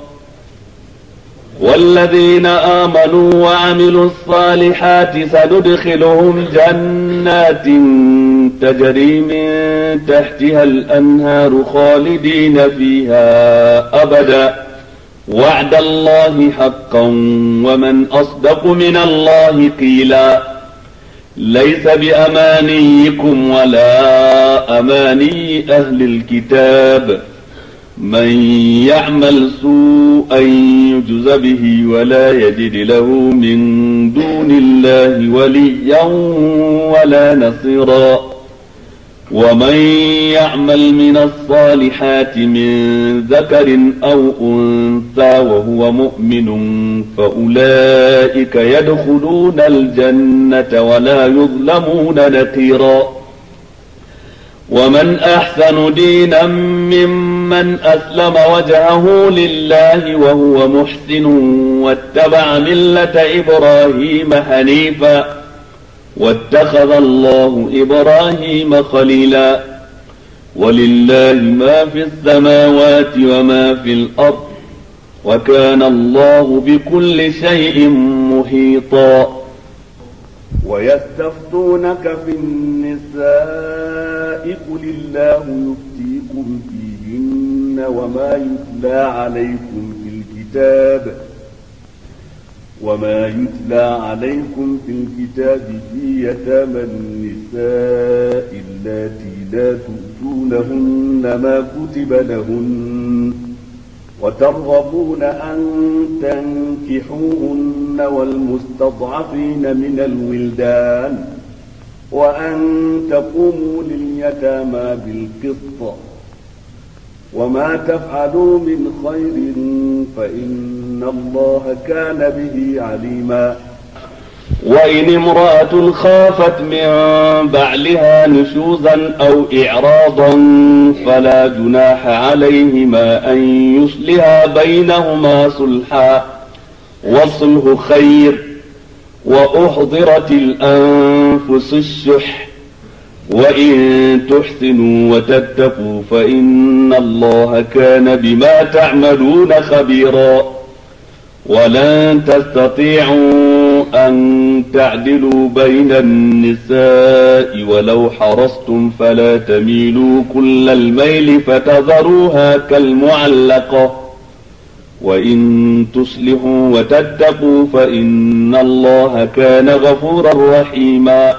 والذين آمنوا وعملوا الصالحات سندخلهم جنات تجري من تحتها الأنهار خالدين فيها أبدا وعد الله حقا ومن أصدق من الله قيلا ليس بأمانيكم ولا أماني أهل الكتاب من يعمل سوءا يجز به ولا يجد له من دون الله وليا ولا نصيرا ومن يعمل من الصالحات من ذكر أو أنثى وهو مؤمن فأولئك يدخلون الجنة ولا يظلمون نقيرا ومن أحسن دينا ممن أسلم وجهه لله وهو محسن واتبع ملة إبراهيم حنيفا واتخذ الله إبراهيم خليلا ولله ما في السماوات وما في الأرض وكان الله بكل شيء محيطا ويستفتونك في النساء قل الله يفتيكم فيهن وما يتلى عليكم في الكتاب وما يتلى عليكم في الكتاب في يتامى النساء اللاتي لا تؤتونهن ما كتب لهن وترغبون أن تنكحوهن والمستضعفين من الولدان وأن تقوموا لليتامى بالقسط وما تفعلوا من خير فإن الله كان به عليما وإن امرأة خافت من بعلها نشوزا أو إعراضا فلا جناح عليهما أن يصلحا بينهما صلحا والصلح خير وأحضرت الأنفس الشح وإن تحسنوا وتتقوا فإن الله كان بما تعملون خبيرا ولن تستطيعوا أن تعدلوا بين النساء ولو حرصتم فلا تميلوا كل الميل فتذروها كالمعلقة وإن تصلحوا وتتقوا فإن الله كان غفورا رحيما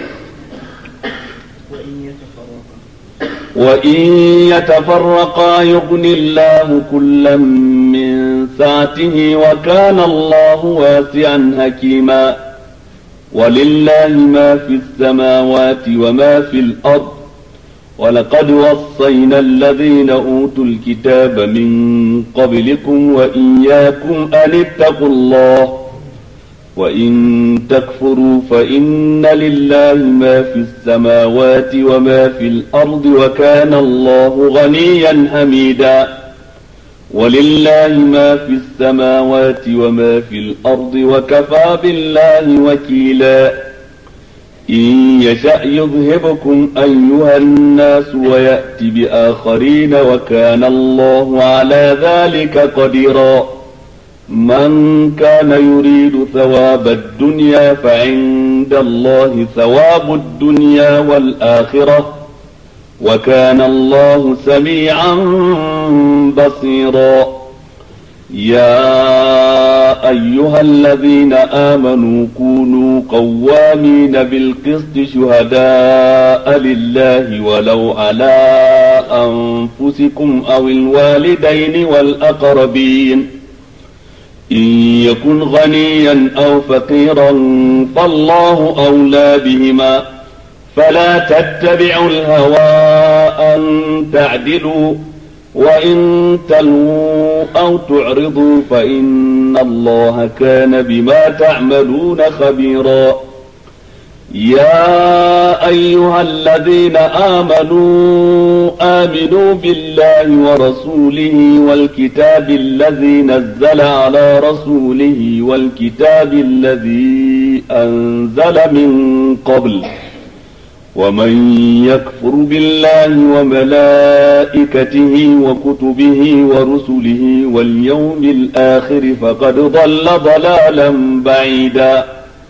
وإن يتفرقا يغن الله كلا من سعته وكان الله واسعا حكيما ولله ما في السماوات وما في الأرض ولقد وصينا الذين أوتوا الكتاب من قبلكم وإياكم أن اتقوا الله وإن تكفروا فإن لله ما في السماوات وما في الأرض وكان الله غنيا حميدا ولله ما في السماوات وما في الأرض وكفى بالله وكيلا إن يشأ يذهبكم أيها الناس ويأتي بآخرين وكان الله على ذلك قديرا من كان يريد ثواب الدنيا فعند الله ثواب الدنيا والآخرة وكان الله سميعا بصيرا. يا أيها الذين آمنوا كونوا قوامين بالقسط شهداء لله ولو على أنفسكم أو الوالدين والأقربين إن يكن غنيا أو فقيرا فالله أولى بهما فلا تتبعوا الهوى أن تعدلوا وإن تلووا أو تعرضوا فإن الله كان بما تعملون خبيرا. يا أيها الذين آمنوا آمنوا بالله ورسوله والكتاب الذي نزل على رسوله والكتاب الذي أنزل من قبل ومن يكفر بالله وملائكته وكتبه ورسله واليوم الآخر فقد ضل ضلالا بعيدا.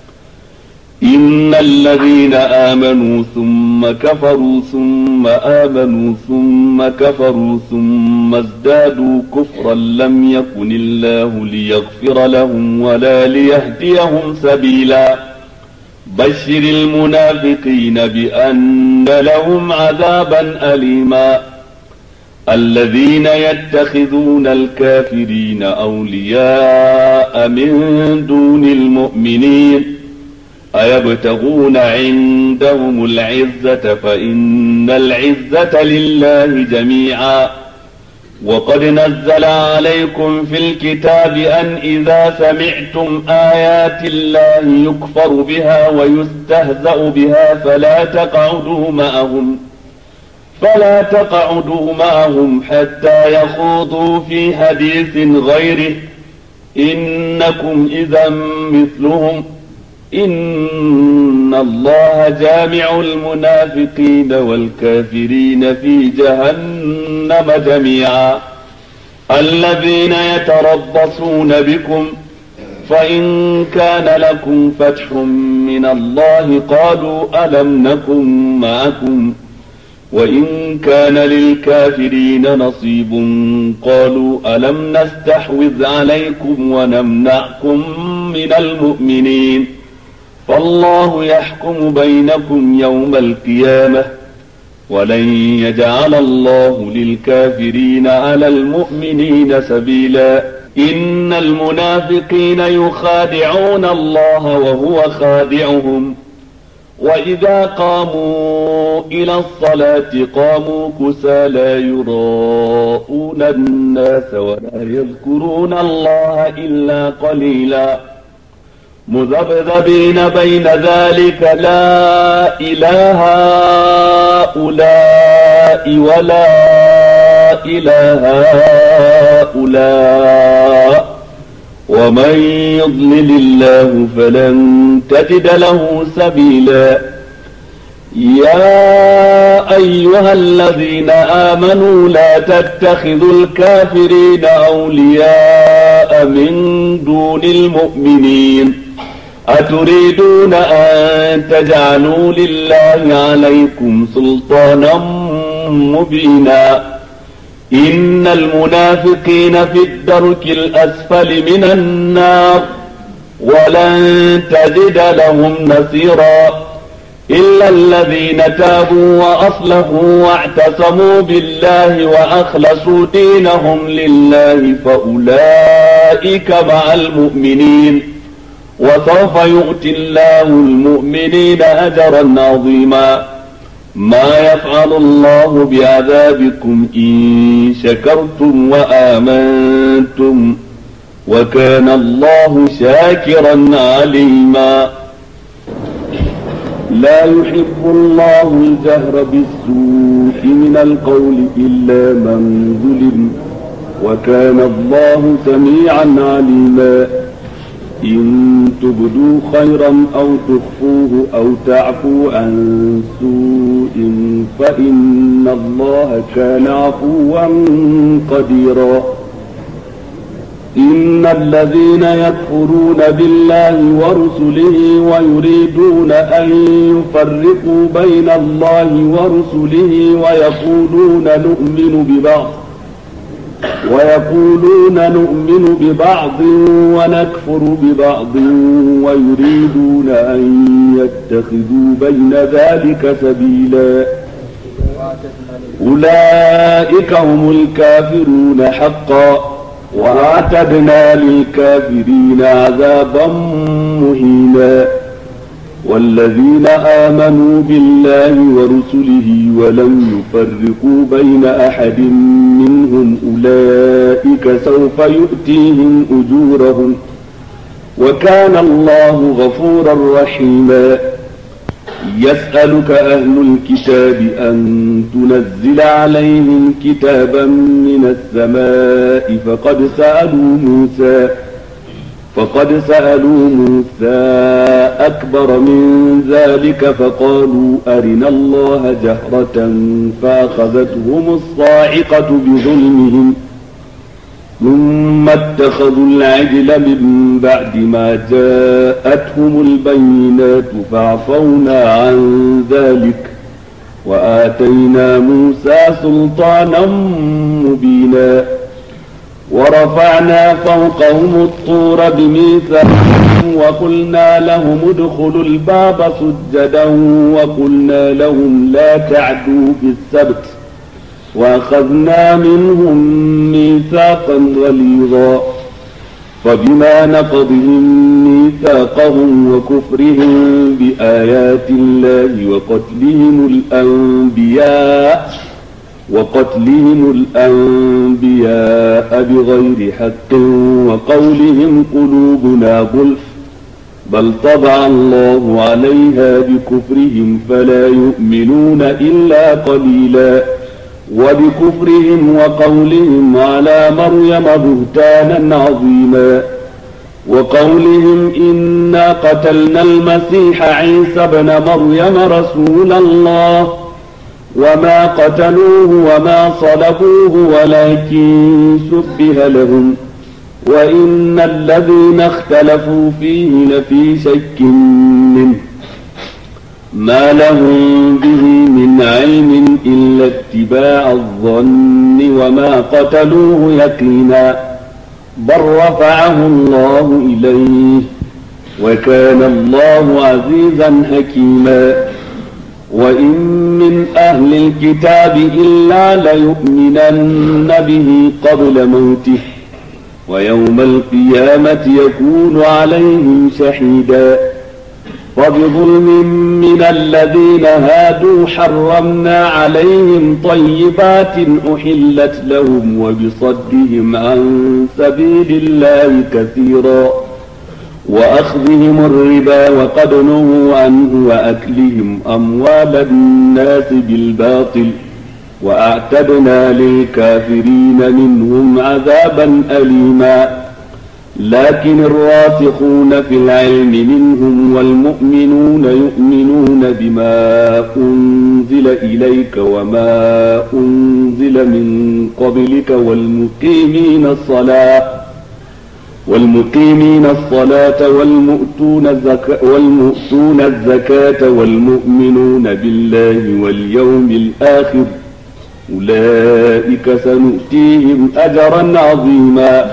إن الذين آمنوا ثم كفروا ثم آمنوا ثم كفروا ثم ازدادوا كفرا لم يكن الله ليغفر لهم ولا ليهديهم سبيلا. بشر المنافقين بأن لهم عذابا أليما. الذين يتخذون الكافرين أولياء من دون المؤمنين أيبتغون عندهم العزة فإن العزة لله جميعا. وقد نزل عليكم في الكتاب أن إذا سمعتم آيات الله يكفر بها ويستهزأ بها فلا تقعدوا معهم فلا تقعدوا معهم حتى يخوضوا في حديث غيره إنكم إذا مثلهم إن الله جامع المنافقين والكافرين في جهنم جميعا. الذين يتربصون بكم فإن كان لكم فتح من الله قالوا ألم نكن معكم وإن كان للكافرين نصيب قالوا ألم نستحوذ عليكم ونمنعكم من المؤمنين فالله يحكم بينكم يوم القيامة ولن يجعل الله للكافرين على المؤمنين سبيلا. إن المنافقين يخادعون الله وهو خادعهم وإذا قاموا إلى الصلاة قاموا كسى لا يراءون الناس ولا يذكرون الله إلا قليلا مذبذبين بين ذلك لا إله هؤلاء ولا إله هؤلاء ومن يضلل الله فلن تجد له سبيلا. يا أيها الذين آمنوا لا تتخذوا الكافرين أولياء من دون المؤمنين أتريدون أن تجعلوا لله عليكم سلطانا مبينا. إن المنافقين في الدرك الأسفل من النار ولن تجد لهم نصيرا إلا الذين تابوا وأصلحوا واعتصموا بالله وأخلصوا دينهم لله فأولئك مع المؤمنين وسوف يؤتي الله المؤمنين أجرا عظيما. ما يفعل الله بعذابكم إن شكرتم وآمنتم وكان الله شاكرا عليما. لا يحب الله الجهر بالسوء من القول إلا من ظلم وكان الله سميعا عليما. إن تبدوا خيرا أو تخفوه أو تعفوا عن سوء فإن الله الله كان عفوا قديرا. بسم الله الرحمن الرحيم. الحمد لله رب العالمين، والصلاة والسلام على رسوله الأمين، محمد بن عبد الله وعلى آله وصحبه أجمعين. أما بعد، فإن أصدق الحديث كتاب الله، وخير الهدي هدي محمد صلى الله عليه وسلم، وشر الأمور محدثاتها، فإن كل محدثة بدعة وكل بدعة ضلالة، وكل ضلالة في النار. إن الذين يكفرون بالله ورسله ويريدون أن يفرقوا بين الله ورسله ويقولون نؤمن ببعض ويقولون نؤمن ببعض ونكفر ببعض ويريدون أن يتخذوا بين ذلك سبيلا أولئك هم الكافرون حقا وأعتدنا للكافرين عذابا مهينا والذين آمنوا بالله ورسله ولم يفرقوا بين أحد منهم أولئك سوف يؤتيهم أجورهم وكان الله غفورا رحيما يسألك أهل الكتاب أن تنزل عليهم كتابا من السماء فقد سألوا موسى فقد سألوا موسى أكبر من ذلك فقالوا أرنا الله جهرة فأخذتهم الصاعقة بظلمهم ثم اتخذوا العجل من بعد ما جاءتهم البينات فعفونا عن ذلك وآتينا موسى سلطانا مبينا ورفعنا فوقهم الطور بميثاقهم وقلنا لهم ادخلوا الباب سجدا وقلنا لهم لا تعدوا في السبت وأخذنا منهم ميثاقا غليظا فبما نقضهم ميثاقهم وكفرهم بآيات الله وقتلهم الأنبياء وقتلهم الأنبياء بغير حق وقولهم قلوبنا غلف بل طبع الله عليها بكفرهم فلا يؤمنون إلا قليلا وبكفرهم وقولهم على مريم بهتانا عظيما وقولهم إنا قتلنا المسيح عيسى ابن مريم رسول الله وما قتلوه وما صلبوه ولكن شبه لهم وإن الذين اختلفوا فيه لفي شك منه ما لهم به من علم إلا اتباع الظن وما قتلوه يقينا بل رفعه الله إليه وكان الله عزيزا حكيما وإن من أهل الكتاب إلا ليؤمنن به قبل موته ويوم القيامة يكون عليهم شهيدا فبظلم من الذين هادوا حرمنا عليهم طيبات أحلت لهم وبصدهم عن سبيل الله كثيرا وأخذهم الربا وقد نهوا عنه وأكلهم أموال الناس بالباطل وأعتدنا للكافرين منهم عذابا أليما لكن الراسخون في العلم منهم والمؤمنون يؤمنون بما أنزل إليك وما أنزل من قبلك والمقيمين الصلاة والمقيمين الصلاة والمؤتون الزكاة والمؤتون الزكاة والمؤمنون بالله واليوم الآخر أولئك سنؤتيهم أجرا عظيما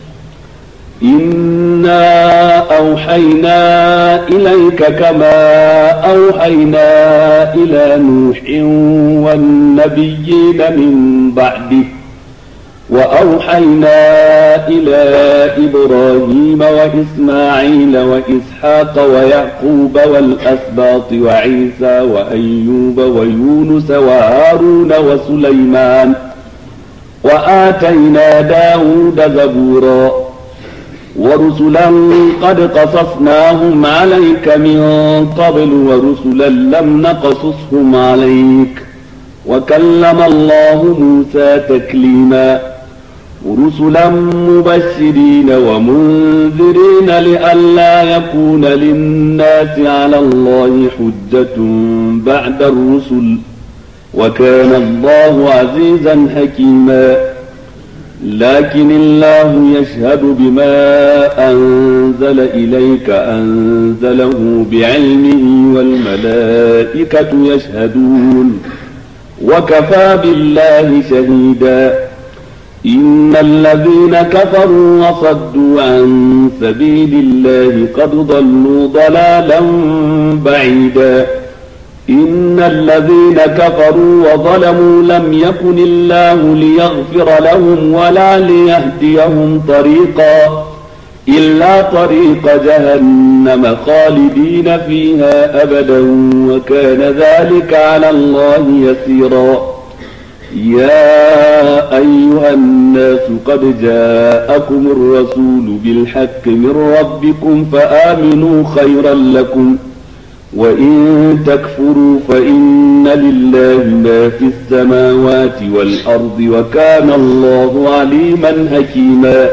إنا أوحينا إليك كما أوحينا إلى نوح والنبيين من بعده وأوحينا إلى إبراهيم وإسماعيل وإسحاق ويعقوب والأسباط وعيسى وأيوب ويونس وهارون وسليمان وآتينا داود زبورا ورسلا قد قصصناهم عليك من قبل ورسلا لم نقصصهم عليك وكلم الله موسى تكليما ورسلا مبشرين ومنذرين لئلا يكون للناس على الله حجة بعد الرسل وكان الله عزيزا حكيما لكن الله يشهد بما أنزل إليك أنزله بعلمه والملائكة يشهدون وكفى بالله شهيدا إن الذين كفروا وصدوا عن سبيل الله قد ضلوا ضلالا بعيدا إن الذين كفروا وظلموا لم يكن الله ليغفر لهم ولا ليهديهم طريقا إلا طريق جهنم خالدين فيها أبدا وكان ذلك على الله يسيرا يا أيها الناس قد جاءكم الرسول بالحق من ربكم فآمنوا خيرا لكم وإن تكفروا فإن لله ما في السماوات والأرض وكان الله عليما حكيما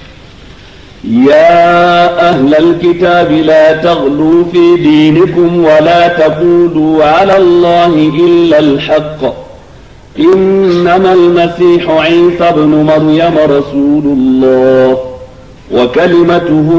يا أهل الكتاب لا تغلوا في دينكم ولا تقولوا على الله إلا الحق إنما المسيح عيسى ابن مريم رسول الله وكلمته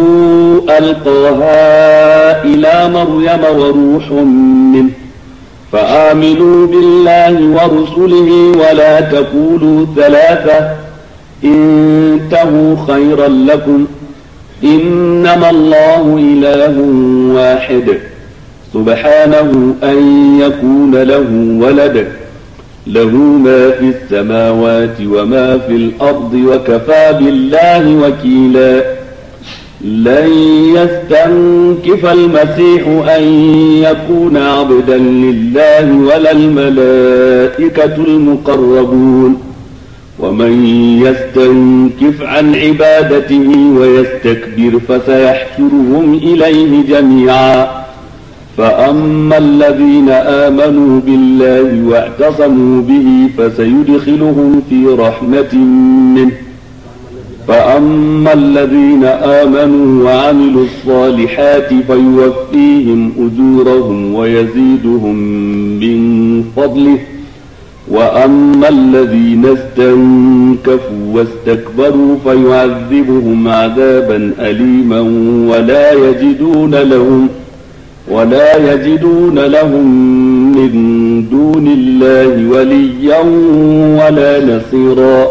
ألقاها إلى مريم وروح منه فآمنوا بالله ورسله ولا تقولوا ثلاثة انتهوا خيرا لكم إنما الله إله واحد سبحانه أن يكون له ولد له ما في السماوات وما في الأرض وكفى بالله وكيلا لن يستنكف المسيح أن يكون عبدا لله ولا الملائكة المقربون ومن يستنكف عن عبادته ويستكبر فسيحشرهم إليه جميعا فأما الذين آمنوا بالله واعتصموا به فسيدخلهم في رحمة منه فأما الذين آمنوا وعملوا الصالحات فيوفيهم أجورهم ويزيدهم من فضله وأما الذين استنكفوا واستكبروا فيعذبهم عذابا أليما ولا يجدون لهم ولا يجدون لهم من دون الله وليا ولا نصيرا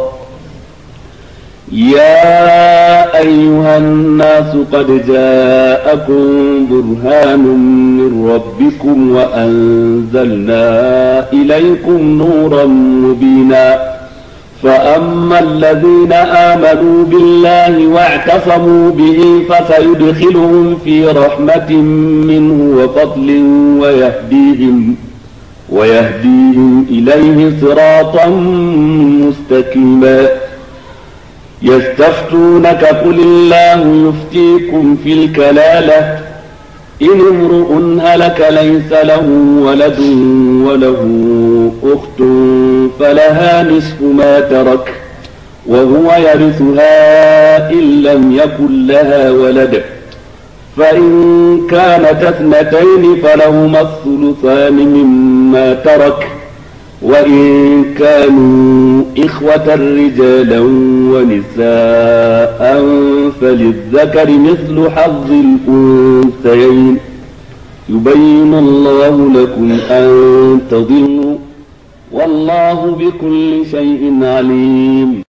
يا أيها الناس قد جاءكم برهان من ربكم وأنزلنا إليكم نورا مبينا فأما الذين آمنوا بالله واعتصموا به فسيدخلهم في رحمة منه وفضل ويهديهم ويهديهم إليه صراطا مستقيما يستفتونك قل الله يفتيكم في الكلالة إن امرؤ هلك ليس له ولد وله أخت فلها نصف ما ترك وهو يرثها إن لم يكن لها ولد فإن كانت اثنتين فلهما الثلثان مما ترك وإن كانوا إخوة رجالا ونساء فللذكر مثل حظ الأنثيين يبين الله لكم أن تضلوا والله بكل شيء عليم.